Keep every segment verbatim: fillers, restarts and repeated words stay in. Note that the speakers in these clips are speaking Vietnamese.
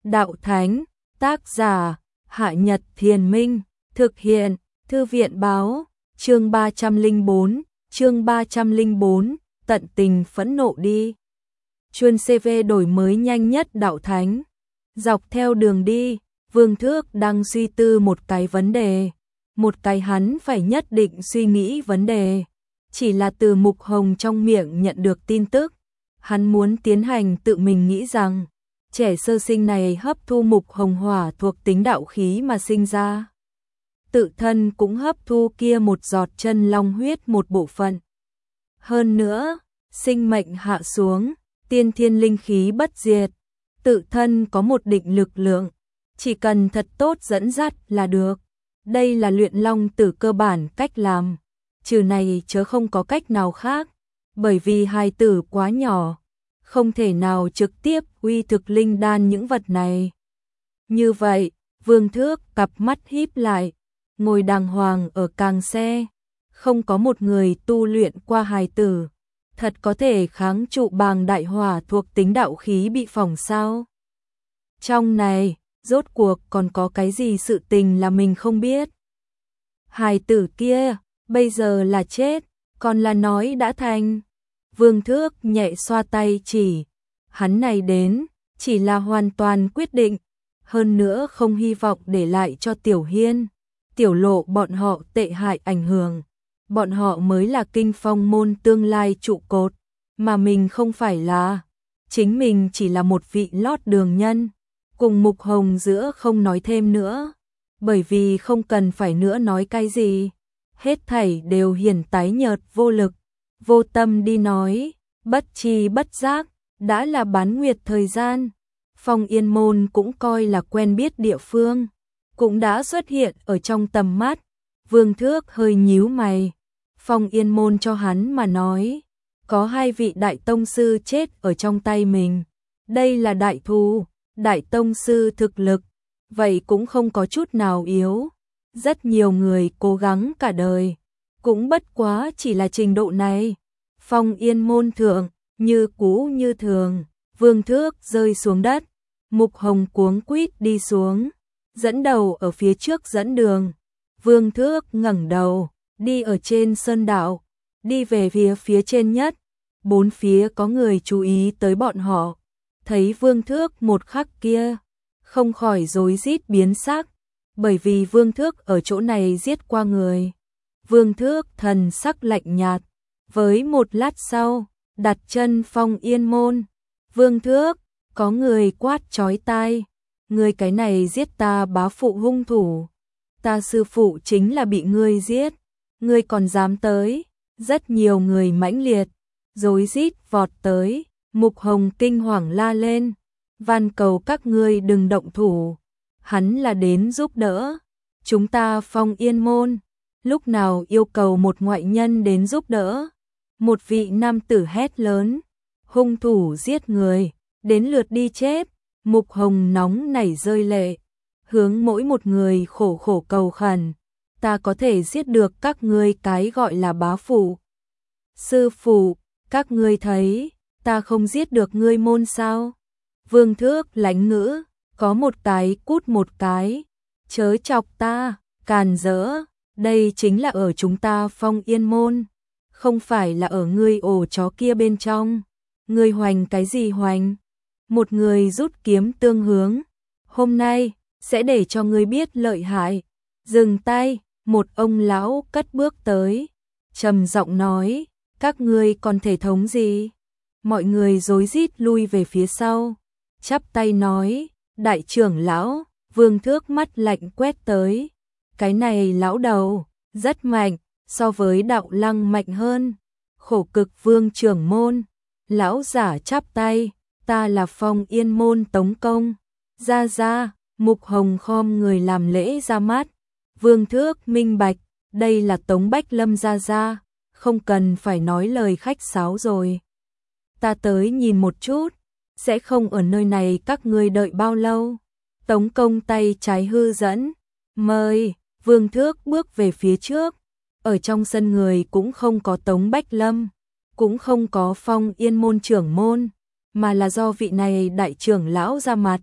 Đạo Thánh, tác giả, Hạ Nhật Thiền Minh, thực hiện, Thư viện báo, chương ba trăm lẻ bốn, chương ba trăm lẻ bốn, tận tình phẫn nộ đi. Chuyên xê vê đổi mới nhanh nhất Đạo Thánh. Dọc theo đường đi, Vương Thước đang suy tư một cái vấn đề, một cái hắn phải nhất định suy nghĩ vấn đề. Chỉ là từ Mục Hồng trong miệng nhận được tin tức, hắn muốn tiến hành tự mình nghĩ rằng, trẻ sơ sinh này hấp thu Mục Hồng hỏa thuộc tính đạo khí mà sinh ra. Tự thân cũng hấp thu kia một giọt chân long huyết một bộ phận. Hơn nữa, sinh mệnh hạ xuống, tiên thiên linh khí bất diệt, tự thân có một định lực lượng, chỉ cần thật tốt dẫn dắt là được. Đây là luyện long tử cơ bản cách làm, trừ này chớ không có cách nào khác, bởi vì hài tử quá nhỏ, không thể nào trực tiếp uy thực linh đan những vật này. Như vậy, Vương Thước cặp mắt híp lại, ngồi đàng hoàng ở càng xe, không có một người tu luyện qua hài tử, thật có thể kháng trụ bàng đại hỏa thuộc tính đạo khí bị phỏng sao? Trong này, rốt cuộc còn có cái gì sự tình là mình không biết? Hài tử kia, bây giờ là chết, còn là nói đã thành. Vương Thước nhẹ xoa tay chỉ, hắn này đến, chỉ là hoàn toàn quyết định, hơn nữa không hy vọng để lại cho Tiểu Hiên, Tiểu Lộ bọn họ tệ hại ảnh hưởng. Bọn họ mới là Kinh Phong môn tương lai trụ cột, mà mình không phải là. Chính mình chỉ là một vị lót đường nhân, cùng Mục Hồng giữa không nói thêm nữa, bởi vì không cần phải nữa nói cái gì. Hết thảy đều hiển tái nhợt vô lực, vô tâm đi nói, bất tri bất giác, đã là bán nguyệt thời gian. Phong Yên Môn cũng coi là quen biết địa phương, cũng đã xuất hiện ở trong tầm mắt. Vương Thước hơi nhíu mày, Phong Yên Môn cho hắn mà nói, có hai vị đại tông sư chết ở trong tay mình. Đây là đại thù, đại tông sư thực lực, vậy cũng không có chút nào yếu. Rất nhiều người cố gắng cả đời, cũng bất quá chỉ là trình độ này. Phong Yên Môn thượng, như cũ như thường, Vương Thước rơi xuống đất, Mục Hồng cuống quýt đi xuống, dẫn đầu ở phía trước dẫn đường. Vương Thước ngẩng đầu, đi ở trên sơn đạo, đi về phía phía trên nhất, bốn phía có người chú ý tới bọn họ, thấy Vương Thước một khắc kia, không khỏi rối rít biến sắc, bởi vì Vương Thước ở chỗ này giết qua người. Vương Thước thần sắc lạnh nhạt, với một lát sau, đặt chân Phong Yên Môn. Vương Thước, có người quát chói tai, người cái này giết ta bá phụ hung thủ, ta sư phụ chính là bị ngươi giết, ngươi còn dám tới. Rất nhiều người mãnh liệt, rối rít vọt tới. Mục Hồng kinh hoàng la lên, van cầu các ngươi đừng động thủ, hắn là đến giúp đỡ. Chúng ta Phong Yên Môn, lúc nào yêu cầu một ngoại nhân đến giúp đỡ? Một vị nam tử hét lớn, hung thủ giết người, đến lượt đi chết. Mục Hồng nóng nảy rơi lệ, hướng mỗi một người khổ khổ cầu khẩn, ta có thể giết được các ngươi cái gọi là bá phụ. Sư phụ, các ngươi thấy, ta không giết được ngươi môn sao? Vương Thước lãnh ngữ, có một cái cút một cái, chớ chọc ta, càn rỡ, đây chính là ở chúng ta Phong Yên Môn, không phải là ở ngươi ổ chó kia bên trong. Ngươi hoành cái gì hoành? Một người rút kiếm tương hướng, hôm nay, sẽ để cho ngươi biết lợi hại. Dừng tay, một ông lão cất bước tới, trầm giọng nói, các ngươi còn thể thống gì? Mọi người rối rít lui về phía sau, chắp tay nói, đại trưởng lão. Vương Thước mắt lạnh quét tới, cái này lão đầu, rất mạnh, so với đạo lăng mạnh hơn. Khổ cực Vương trưởng môn, lão giả chắp tay, ta là Phong Yên Môn Tống Công. Ra ra, Mục Hồng khom người làm lễ ra mắt. Vương Thước minh bạch, đây là Tống Bách Lâm ra ra, không cần phải nói lời khách sáo rồi. Ta tới nhìn một chút, sẽ không ở nơi này các ngươi đợi bao lâu. Tống Công tay trái hư dẫn, mời. Vương Thước bước về phía trước, ở trong sân người cũng không có Tống Bách Lâm, cũng không có Phong Yên Môn trưởng môn, mà là do vị này đại trưởng lão ra mặt.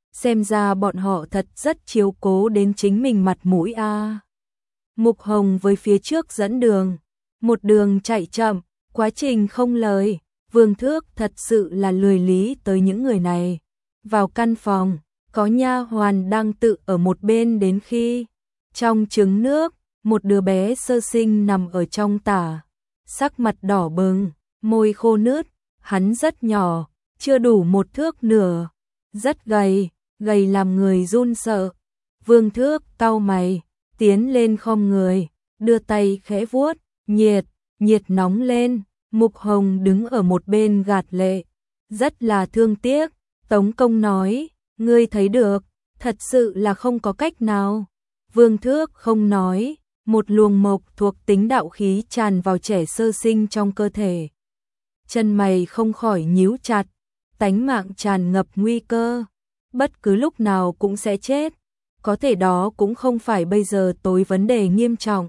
xem ra bọn họ thật rất chiếu cố đến chính mình mặt mũi a. À. Mục Hồng với phía trước dẫn đường, một đường chạy chậm, quá trình không lời, Vương Thước thật sự là lười lý tới những người này. Vào căn phòng, có nha hoàn đang tự ở một bên đến khi trong trứng nước, một đứa bé sơ sinh nằm ở trong tả, sắc mặt đỏ bừng, môi khô nứt, hắn rất nhỏ, chưa đủ một thước nửa, rất gầy, gầy làm người run sợ. Vương Thước cau mày, tiến lên khom người, đưa tay khẽ vuốt, nhiệt, nhiệt nóng lên. Mục Hồng đứng ở một bên gạt lệ, rất là thương tiếc. Tống Công nói, ngươi thấy được, thật sự là không có cách nào. Vương Thước không nói, một luồng mộc thuộc tính đạo khí tràn vào trẻ sơ sinh trong cơ thể. Chân mày không khỏi nhíu chặt, tánh mạng tràn ngập nguy cơ, bất cứ lúc nào cũng sẽ chết. Có thể đó cũng không phải bây giờ tối vấn đề nghiêm trọng.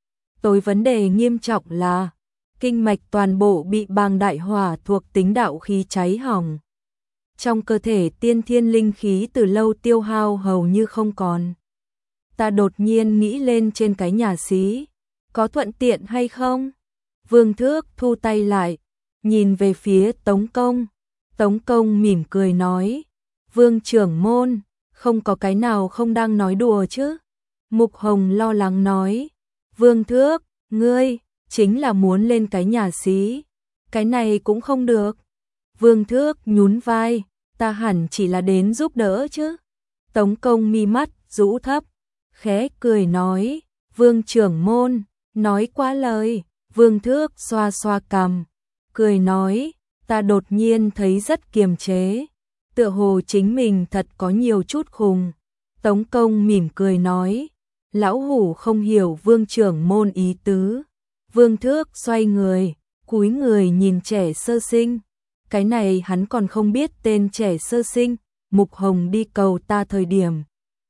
Tối vấn đề nghiêm trọng là kinh mạch toàn bộ bị bàng đại hỏa thuộc tính đạo khí cháy hỏng. Trong cơ thể tiên thiên linh khí từ lâu tiêu hao hầu như không còn. Ta đột nhiên nghĩ lên trên cái nhà xí, có thuận tiện hay không? Vương Thước thu tay lại, nhìn về phía Tống Công. Tống Công mỉm cười nói, Vương trưởng môn, không có cái nào không đang nói đùa chứ? Mục Hồng lo lắng nói, Vương Thước, ngươi chính là muốn lên cái nhà xí, cái này cũng không được. Vương Thước nhún vai, ta hẳn chỉ là đến giúp đỡ chứ. Tống Công mi mắt rũ thấp, khẽ cười nói, Vương trưởng môn, nói quá lời. Vương Thước xoa xoa cằm, cười nói, ta đột nhiên thấy rất kiềm chế, tựa hồ chính mình thật có nhiều chút khùng. Tống Công mỉm cười nói, lão hủ không hiểu Vương trưởng môn ý tứ. Vương Thước xoay người, cúi người nhìn trẻ sơ sinh. Cái này hắn còn không biết tên trẻ sơ sinh. Mục Hồng đi cầu ta thời điểm,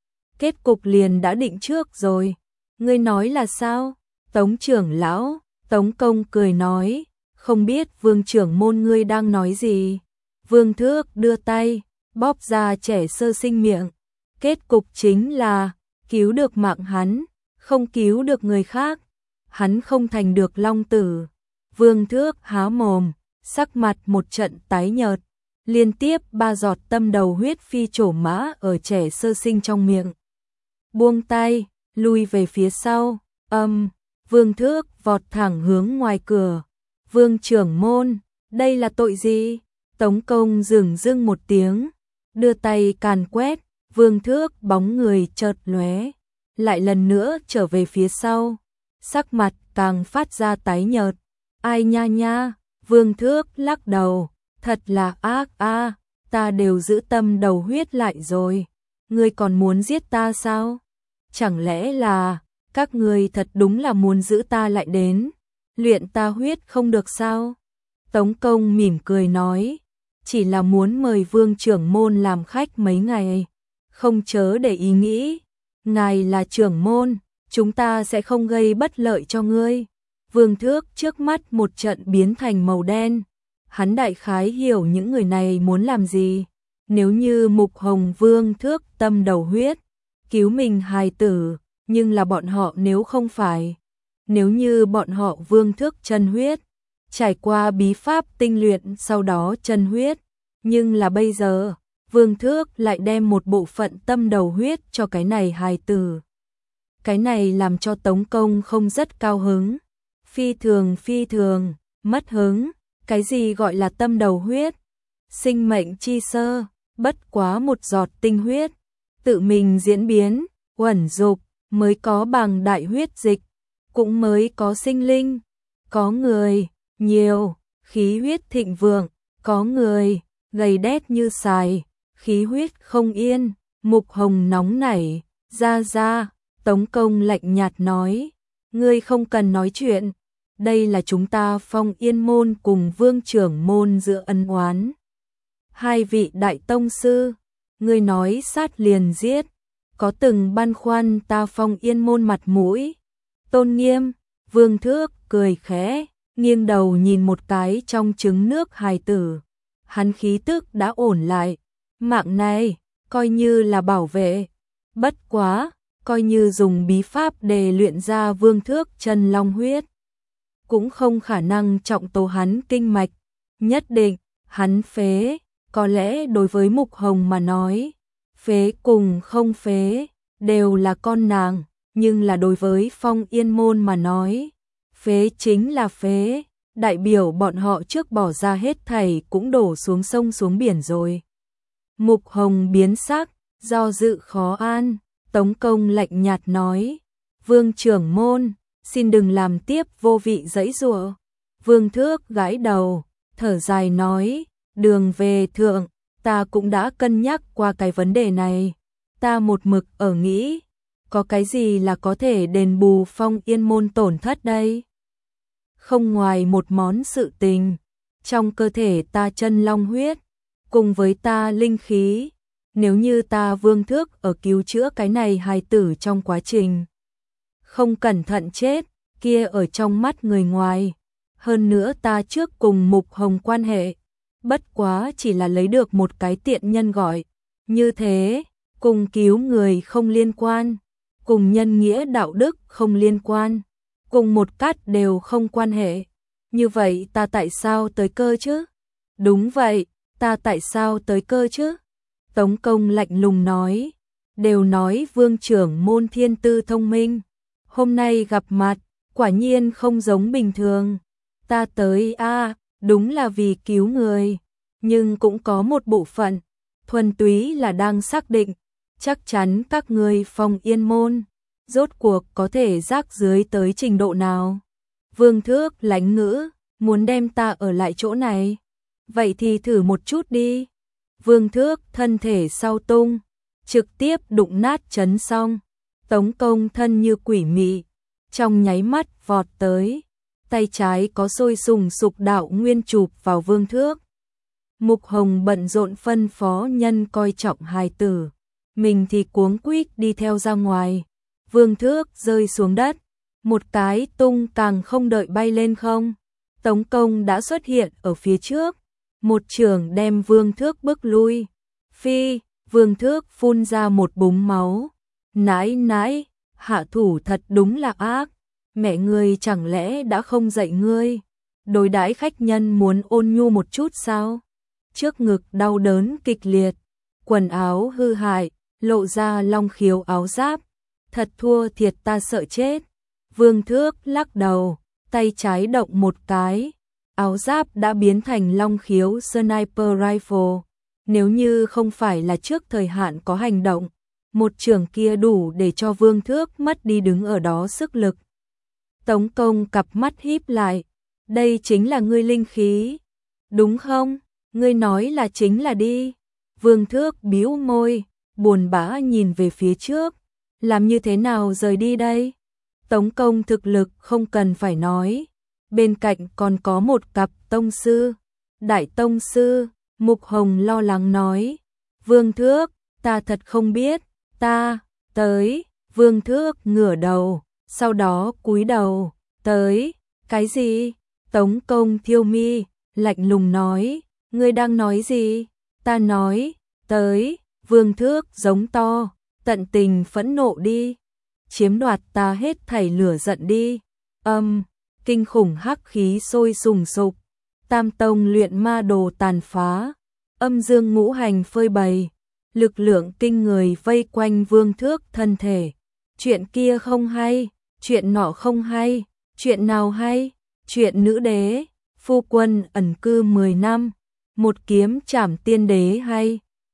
kết cục liền đã định trước rồi. Ngươi nói là sao? Tống trưởng lão. Tống Công cười nói, không biết Vương trưởng môn ngươi đang nói gì. Vương Thước đưa tay, bóp ra trẻ sơ sinh miệng. Kết cục chính là cứu được mạng hắn, không cứu được người khác, hắn không thành được long tử. Vương Thước há mồm, sắc mặt một trận tái nhợt, liên tiếp ba giọt tâm đầu huyết phi trổ mã ở trẻ sơ sinh trong miệng. Buông tay, lui về phía sau, âm, Vương Thước vọt thẳng hướng ngoài cửa. Vương trưởng môn, đây là tội gì? Tống Công dửng dưng một tiếng, đưa tay càn quét. Vương Thước bóng người chợt lóe, lại lần nữa trở về phía sau, sắc mặt càng phát ra tái nhợt. Ai nha nha, Vương Thước lắc đầu, thật là ác a, ta đều giữ tâm đầu huyết lại rồi, ngươi còn muốn giết ta sao? Chẳng lẽ là các ngươi thật đúng là muốn giữ ta lại đến, luyện ta huyết không được sao? Tống Công mỉm cười nói, chỉ là muốn mời Vương trưởng môn làm khách mấy ngày, không chớ để ý nghĩ, ngài là trưởng môn, chúng ta sẽ không gây bất lợi cho ngươi. Vương Thước trước mắt một trận biến thành màu đen, hắn đại khái hiểu những người này muốn làm gì. Nếu như Mục Hồng Vương Thước tâm đầu huyết, cứu mình hài tử, nhưng là bọn họ nếu không phải, nếu như bọn họ Vương Thước chân huyết, trải qua bí pháp tinh luyện sau đó chân huyết, nhưng là bây giờ, Vương Thước lại đem một bộ phận tâm đầu huyết cho cái này hài tử. Cái này làm cho Tống Công không rất cao hứng, phi thường phi thường, mất hứng. Cái gì gọi là tâm đầu huyết? Sinh mệnh chi sơ, bất quá một giọt tinh huyết, tự mình diễn biến, uẩn dục, mới có bằng đại huyết dịch, cũng mới có sinh linh. Có người, nhiều, khí huyết thịnh vượng, có người, gầy đét như sài, khí huyết không yên. Mục Hồng nóng nảy, ra ra, Tống Công lạnh nhạt nói, ngươi không cần nói chuyện, đây là chúng ta Phong Yên môn cùng Vương trưởng môn giữa ân oán. Hai vị đại tông sư, ngươi nói sát liền giết, có từng băn khoăn ta Phong Yên môn mặt mũi, tôn nghiêm. Vương Thước cười khẽ, nghiêng đầu nhìn một cái trong trứng nước hài tử, hắn khí tức đã ổn lại, mạng này, coi như là bảo vệ. Bất quá, coi như dùng bí pháp để luyện ra vương thước chân long huyết, cũng không khả năng trọng tố hắn kinh mạch. Nhất định, hắn phế, có lẽ đối với Mục Hồng mà nói, phế cùng không phế, đều là con nàng, nhưng là đối với Phong Yên Môn mà nói, phế chính là phế, đại biểu bọn họ trước bỏ ra hết thảy cũng đổ xuống sông xuống biển rồi. Mục Hồng biến sắc, do dự khó an, Tống Công lạnh nhạt nói, Vương trưởng môn, xin đừng làm tiếp vô vị giãy giụa. Vương Thước gãi đầu, thở dài nói, đường về thượng, ta cũng đã cân nhắc qua cái vấn đề này, ta một mực ở nghĩ, có cái gì là có thể đền bù Phong Yên Môn tổn thất đây? Không ngoài một món sự tình, trong cơ thể ta chân long huyết, cùng với ta linh khí, nếu như ta Vương Thước ở cứu chữa cái này hài tử trong quá trình không cẩn thận chết, kia ở trong mắt người ngoài, hơn nữa ta trước cùng Mục Hồng quan hệ, bất quá chỉ là lấy được một cái tiện nhân gọi, như thế, cùng cứu người không liên quan, cùng nhân nghĩa đạo đức không liên quan, cùng một cát đều không quan hệ, như vậy ta tại sao tới cơ chứ? Đúng vậy, ta tại sao tới cơ chứ? Tống Công lạnh lùng nói, đều nói Vương trưởng môn thiên tư thông minh, hôm nay gặp mặt, quả nhiên không giống bình thường. Ta tới a, à, đúng là vì cứu người, nhưng cũng có một bộ phận, thuần túy là đang xác định, chắc chắn các ngươi Phong Yên Môn, rốt cuộc có thể rác dưới tới trình độ nào. Vương Thước lãnh ngữ, muốn đem ta ở lại chỗ này, vậy thì thử một chút đi. Vương Thước thân thể sau tung, trực tiếp đụng nát chấn xong, Tống Công thân như quỷ mị, trong nháy mắt vọt tới, tay trái có sôi sùng sục đạo nguyên chụp vào Vương Thước. Mục Hồng bận rộn phân phó nhân coi trọng hài tử, mình thì cuống quýt đi theo ra ngoài. Vương Thước rơi xuống đất, một cái tung càng không đợi bay lên không, Tống Công đã xuất hiện ở phía trước, một chưởng đem Vương Thước bước lui. Phi, Vương Thước phun ra một búng máu. Nãi nãi, hạ thủ thật đúng là ác, mẹ ngươi chẳng lẽ đã không dạy ngươi, đối đãi khách nhân muốn ôn nhu một chút sao? Trước ngực đau đớn kịch liệt, quần áo hư hại, lộ ra long khiếu áo giáp, thật thua thiệt ta sợ chết. Vương Thước lắc đầu, tay trái động một cái, áo giáp đã biến thành long khiếu sniper rifle, nếu như không phải là trước thời hạn có hành động, một trường kia đủ để cho Vương Thước mất đi đứng ở đó sức lực. Tống Công cặp mắt híp lại, đây chính là ngươi linh khí, đúng không? Ngươi nói là chính là đi. Vương Thước bĩu môi, buồn bã nhìn về phía trước, làm như thế nào rời đi đây? Tống Công thực lực không cần phải nói, bên cạnh còn có một cặp tông sư, đại tông sư. Mục Hồng lo lắng nói, Vương Thước, ta thật không biết, ta, tới. Vương Thước ngửa đầu, sau đó cúi đầu, tới, cái gì? Tống Công thiêu mi, lạnh lùng nói, ngươi đang nói gì? Ta nói, tới. Vương Thước giống to, tận tình phẫn nộ đi, chiếm đoạt ta hết thảy lửa giận đi. Âm, kinh khủng hắc khí sôi sùng sục, tam tông luyện ma đồ tàn phá, âm dương ngũ hành phơi bày, lực lượng kinh người vây quanh Vương Thước thân thể. Chuyện kia không hay, chuyện nọ không hay, chuyện nào hay? Chuyện nữ đế, phu quân ẩn cư mười năm, một kiếm trảm tiên đế hay?